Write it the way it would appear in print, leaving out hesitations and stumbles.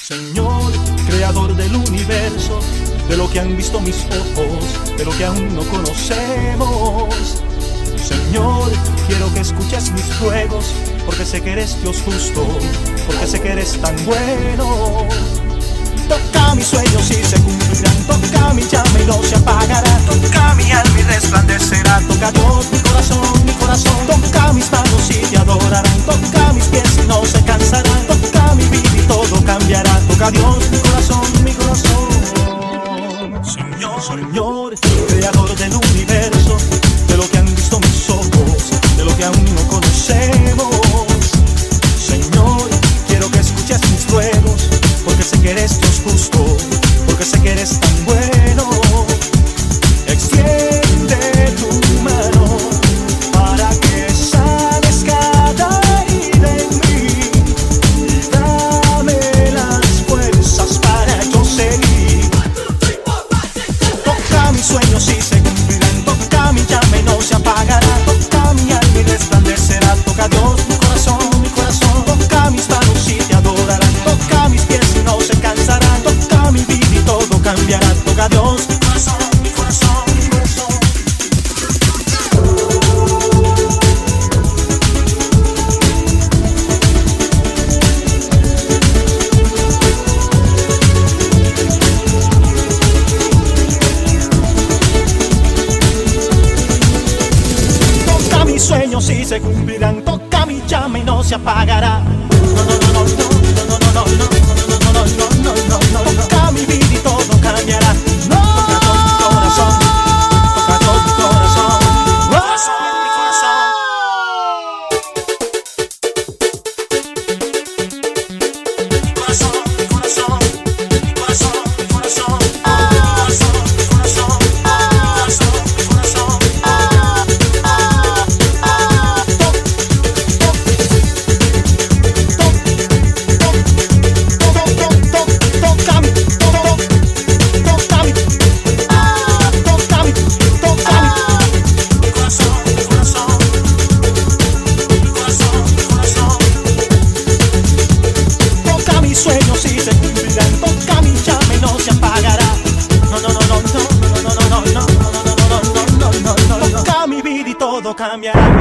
Señor, creador del universo, de lo que han visto mis ojos, de lo que aún no conocemos. Señor, quiero que escuches mis ruegos, porque sé que eres Dios justo, porque sé que eres tan bueno. Toca mis sueños y se cumplirán, toca mi llama y no se apagará, toca mi alma y resplandecerá, toca Dios mi corazón, toca mis manos y te adorarán, toca mis pies y no se cansarán, toca mi vida y todo cambiará, toca Dios mi corazón, Señor, creador del universo, de lo que han visto mis ojos, de lo que aún no conocemos. Señor, quiero que escuches mis ruegos, porque sé que eres Dios justo, porque sé que eres tan bueno. Extiende tu mano para que sanes cada herida en mí y dame las fuerzas para yo seguir. Toca mis sueños y se cumplirán, toca mi llama y no se apagará, toca mi alma y resplandecerá, toca Dios mi corazón, toca mis manos y te adorarán, toca mis pies y no se cansarán, toca mi vida y todo cambiará, toca Dios mi corazón. Toca mis sueños y se cumplirán, toca mi llama y no se apagará. Toca mi vida y todo cambiará. Toca Dios mi corazón, mi corazón. Todo cambiará.